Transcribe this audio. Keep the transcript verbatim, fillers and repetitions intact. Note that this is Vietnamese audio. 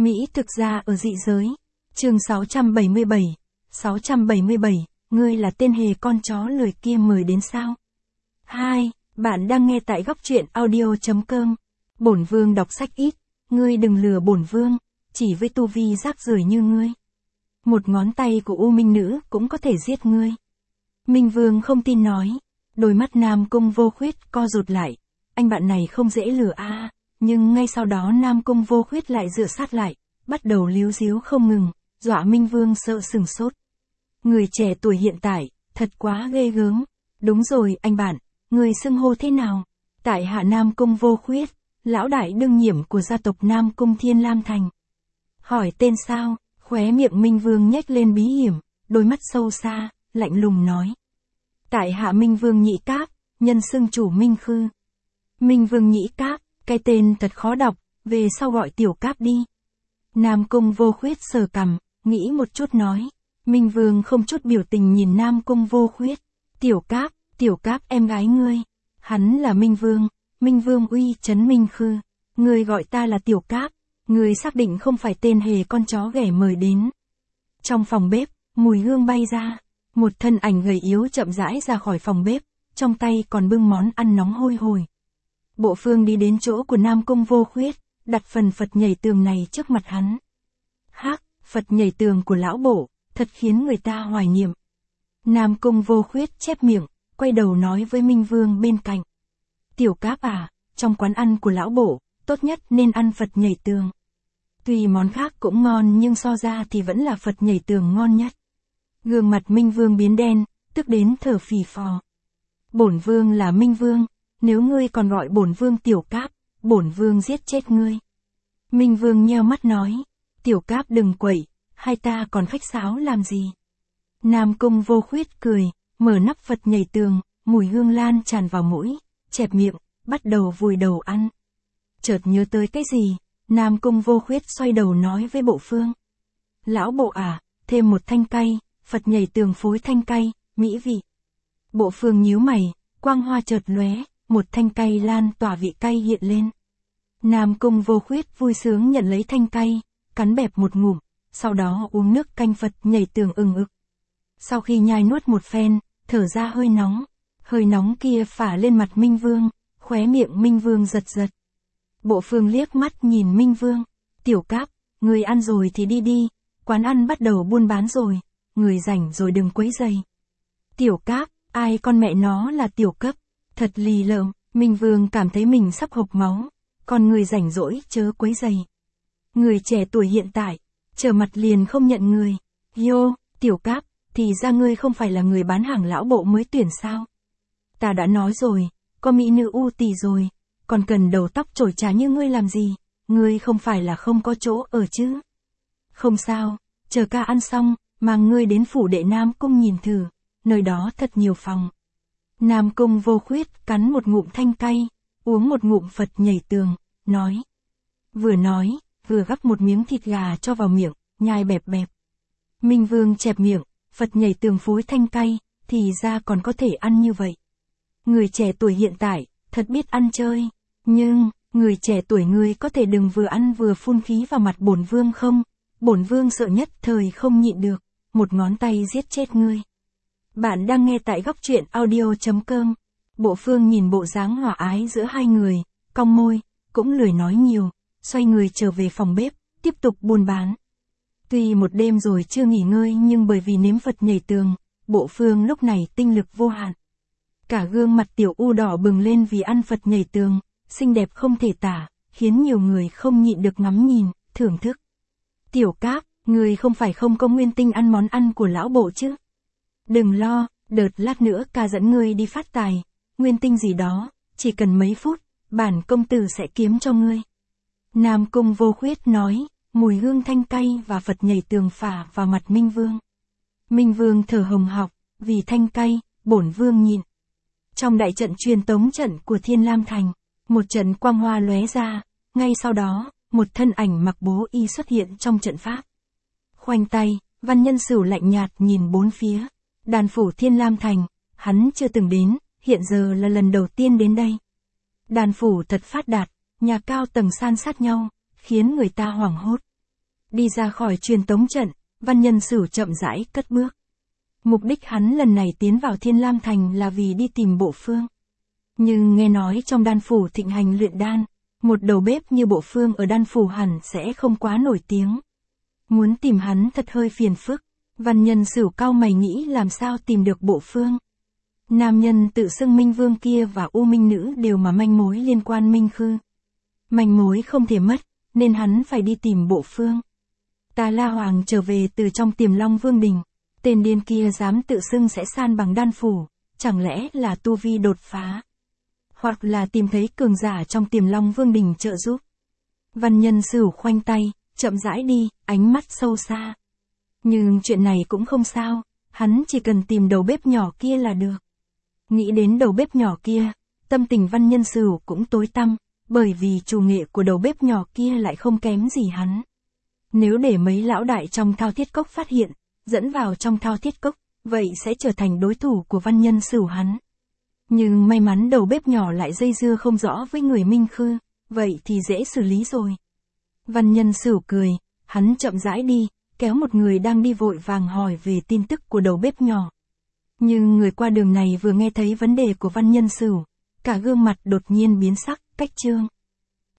Mỹ thực ra ở dị giới. Chương sáu trăm bảy mươi bảy. sáu trăm bảy mươi bảy, ngươi là tên hề con chó lười kia mời đến sao? hai. Bạn đang nghe tại góc truyện audio chấm com. Bổn vương đọc sách ít, ngươi đừng lừa bổn vương, chỉ với tu vi rác rưởi như ngươi. Một ngón tay của U Minh Nữ cũng có thể giết ngươi. Minh Vương không tin nói. Đôi mắt Nam Cung Vô Khuyết co rụt lại. Anh bạn này không dễ lừa a. À, nhưng ngay sau đó Nam Cung Vô Khuyết lại dựa sát lại, bắt đầu líu díu không ngừng, dọa Minh Vương sợ sừng sốt. Người trẻ tuổi hiện tại, thật quá ghê gớm. Đúng rồi anh bạn, người xưng hô thế nào? Tại hạ Nam Cung Vô Khuyết, lão đại đương nhiệm của gia tộc Nam Cung Thiên Lam Thành. Hỏi tên sao? Khóe miệng Minh Vương nhếch lên bí hiểm, đôi mắt sâu xa, lạnh lùng nói. Tại hạ Minh Vương Nhĩ Cáp, nhân xưng chủ Minh Khư. Minh Vương Nhĩ Cáp, cái tên thật khó đọc, về sau gọi Tiểu Cáp đi. Nam Cung Vô Khuyết sờ cằm, nghĩ một chút nói. Minh Vương không chút biểu tình nhìn Nam Cung Vô Khuyết. Tiểu Cáp, Tiểu Cáp em gái ngươi. Hắn là Minh Vương, Minh Vương uy chấn Minh Khư. Ngươi gọi ta là Tiểu Cáp, ngươi xác định không phải tên hề con chó ghẻ mời đến. Trong phòng bếp, mùi hương bay ra. Một thân ảnh gầy yếu chậm rãi ra khỏi phòng bếp, trong tay còn bưng món ăn nóng hôi hổi. Bộ Phương đi đến chỗ của Nam Cung Vô Khuyết, đặt phần Phật nhảy tường này trước mặt hắn. Hắc, Phật nhảy tường của lão bộ, thật khiến người ta hoài niệm. Nam Cung Vô Khuyết chép miệng, quay đầu nói với Minh Vương bên cạnh. Tiểu Cáp à, trong quán ăn của lão bộ, tốt nhất nên ăn Phật nhảy tường. Tuy món khác cũng ngon nhưng so ra thì vẫn là Phật nhảy tường ngon nhất. Gương mặt Minh Vương biến đen, tức đến thở phì phò. Bổn vương là Minh Vương, nếu ngươi còn gọi bổn vương Tiểu Cáp, bổn vương giết chết ngươi. Minh Vương nheo mắt nói, Tiểu Cáp đừng quậy, hai ta còn khách sáo làm gì. Nam Cung Vô Khuyết cười, mở nắp Phật nhảy tường, mùi hương lan tràn vào mũi, chẹp miệng, bắt đầu vùi đầu ăn. Chợt nhớ tới cái gì, Nam Cung Vô Khuyết xoay đầu nói với Bộ Phương. Lão bộ à, thêm một thanh cay, Phật nhảy tường phối thanh cay, mỹ vị. Bộ Phương nhíu mày, quang hoa chợt lóe, một thanh cay lan tỏa vị cay hiện lên. Nam Cung Vô Khuyết vui sướng nhận lấy thanh cay, cắn bẹp một ngụm, sau đó uống nước canh Phật nhảy tường ừng ực. Sau khi nhai nuốt một phen, thở ra hơi nóng, hơi nóng kia phả lên mặt Minh Vương, khóe miệng Minh Vương giật giật. Bộ Phương liếc mắt nhìn Minh Vương, Tiểu Cáp, người ăn rồi thì đi đi, quán ăn bắt đầu buôn bán rồi, người rảnh rồi đừng quấy rầy. Tiểu Cáp, ai con mẹ nó là Tiểu Cấp, thật lì lợm, Minh Vương cảm thấy mình sắp hộc máu, còn người rảnh rỗi chớ quấy rầy. Người trẻ tuổi hiện tại, trở mặt liền không nhận người. Yo, Tiểu Cáp, thì ra ngươi không phải là người bán hàng lão bộ mới tuyển sao? Ta đã nói rồi, có mỹ nữ u tì rồi, còn cần đầu tóc chổi trà như ngươi làm gì, ngươi không phải là không có chỗ ở chứ? Không sao, chờ ca ăn xong, mang ngươi đến phủ đệ Nam Cung nhìn thử, nơi đó thật nhiều phòng. Nam Cung Vô Khuyết cắn một ngụm thanh cay, uống một ngụm Phật nhảy tường, nói. Vừa nói, vừa gắp một miếng thịt gà cho vào miệng, nhai bẹp bẹp. Minh Vương chẹp miệng, Phật nhảy tường phối thanh cay, thì ra còn có thể ăn như vậy. Người trẻ tuổi hiện tại, thật biết ăn chơi, nhưng, người trẻ tuổi ngươi có thể đừng vừa ăn vừa phun khí vào mặt bổn vương không? Bổn vương sợ nhất thời không nhịn được, một ngón tay giết chết ngươi. Bạn đang nghe tại góc truyện audio chấm com. Bộ Phương nhìn bộ dáng hòa ái giữa hai người, cong môi, cũng lười nói nhiều, xoay người trở về phòng bếp, tiếp tục buôn bán. Tuy một đêm rồi chưa nghỉ ngơi nhưng bởi vì nếm Phật nhảy tường, Bộ Phương lúc này tinh lực vô hạn. Cả gương mặt tiểu u đỏ bừng lên vì ăn Phật nhảy tường, xinh đẹp không thể tả, khiến nhiều người không nhịn được ngắm nhìn, thưởng thức. Tiểu Cáp, người không phải không có nguyên tinh ăn món ăn của lão bộ chứ? Đừng lo, đợt lát nữa ca dẫn ngươi đi phát tài, nguyên tinh gì đó, chỉ cần mấy phút, bản công tử sẽ kiếm cho ngươi. Nam Cung Vô Khuyết nói, mùi hương thanh cay và Phật nhảy tường phả vào mặt Minh Vương. Minh Vương thở hồng hộc, vì thanh cay, bổn vương nhịn. Trong đại trận truyền tống trận của Thiên Lam Thành, một trận quang hoa lóe ra, ngay sau đó, một thân ảnh mặc bố y xuất hiện trong trận pháp. Khoanh tay, Văn Nhân Sửu lạnh nhạt nhìn bốn phía. Đàn phủ Thiên Lam Thành, hắn chưa từng đến, hiện giờ là lần đầu tiên đến đây. Đàn phủ thật phát đạt, nhà cao tầng san sát nhau, khiến người ta hoảng hốt. Đi ra khỏi truyền tống trận, Văn Nhân Sửu chậm rãi cất bước. Mục đích hắn lần này tiến vào Thiên Lam Thành là vì đi tìm Bộ Phương. Nhưng nghe nói trong đan phủ thịnh hành luyện đan, một đầu bếp như Bộ Phương ở đan phủ hẳn sẽ không quá nổi tiếng. Muốn tìm hắn thật hơi phiền phức. Văn Nhân Sửu cau mày nghĩ làm sao tìm được Bộ Phương. Nam nhân tự xưng Minh Vương kia và U Minh Nữ đều mà manh mối liên quan Minh Khư. Manh mối không thể mất, nên hắn phải đi tìm Bộ Phương. Tà La Hoàng trở về từ trong Tiềm Long Vương Đình. Tên điên kia dám tự xưng sẽ san bằng đan phủ, chẳng lẽ là tu vi đột phá? Hoặc là tìm thấy cường giả trong Tiềm Long Vương Đình trợ giúp. Văn Nhân Sửu khoanh tay, chậm rãi đi, ánh mắt sâu xa. Nhưng chuyện này cũng không sao, hắn chỉ cần tìm đầu bếp nhỏ kia là được. Nghĩ đến đầu bếp nhỏ kia, tâm tình Văn Nhân Sửu cũng tối tăm, bởi vì chủ nghệ của đầu bếp nhỏ kia lại không kém gì hắn. Nếu để mấy lão đại trong Thao Thiết Cốc phát hiện, dẫn vào trong Thao Thiết Cốc, vậy sẽ trở thành đối thủ của Văn Nhân Sửu hắn. Nhưng may mắn đầu bếp nhỏ lại dây dưa không rõ với người Minh Khư, vậy thì dễ xử lý rồi. Văn Nhân Sửu cười, hắn chậm rãi đi, kéo một người đang đi vội vàng hỏi về tin tức của đầu bếp nhỏ. Nhưng người qua đường này vừa nghe thấy vấn đề của Văn Nhân Sửu, cả gương mặt đột nhiên biến sắc, Cách Trương.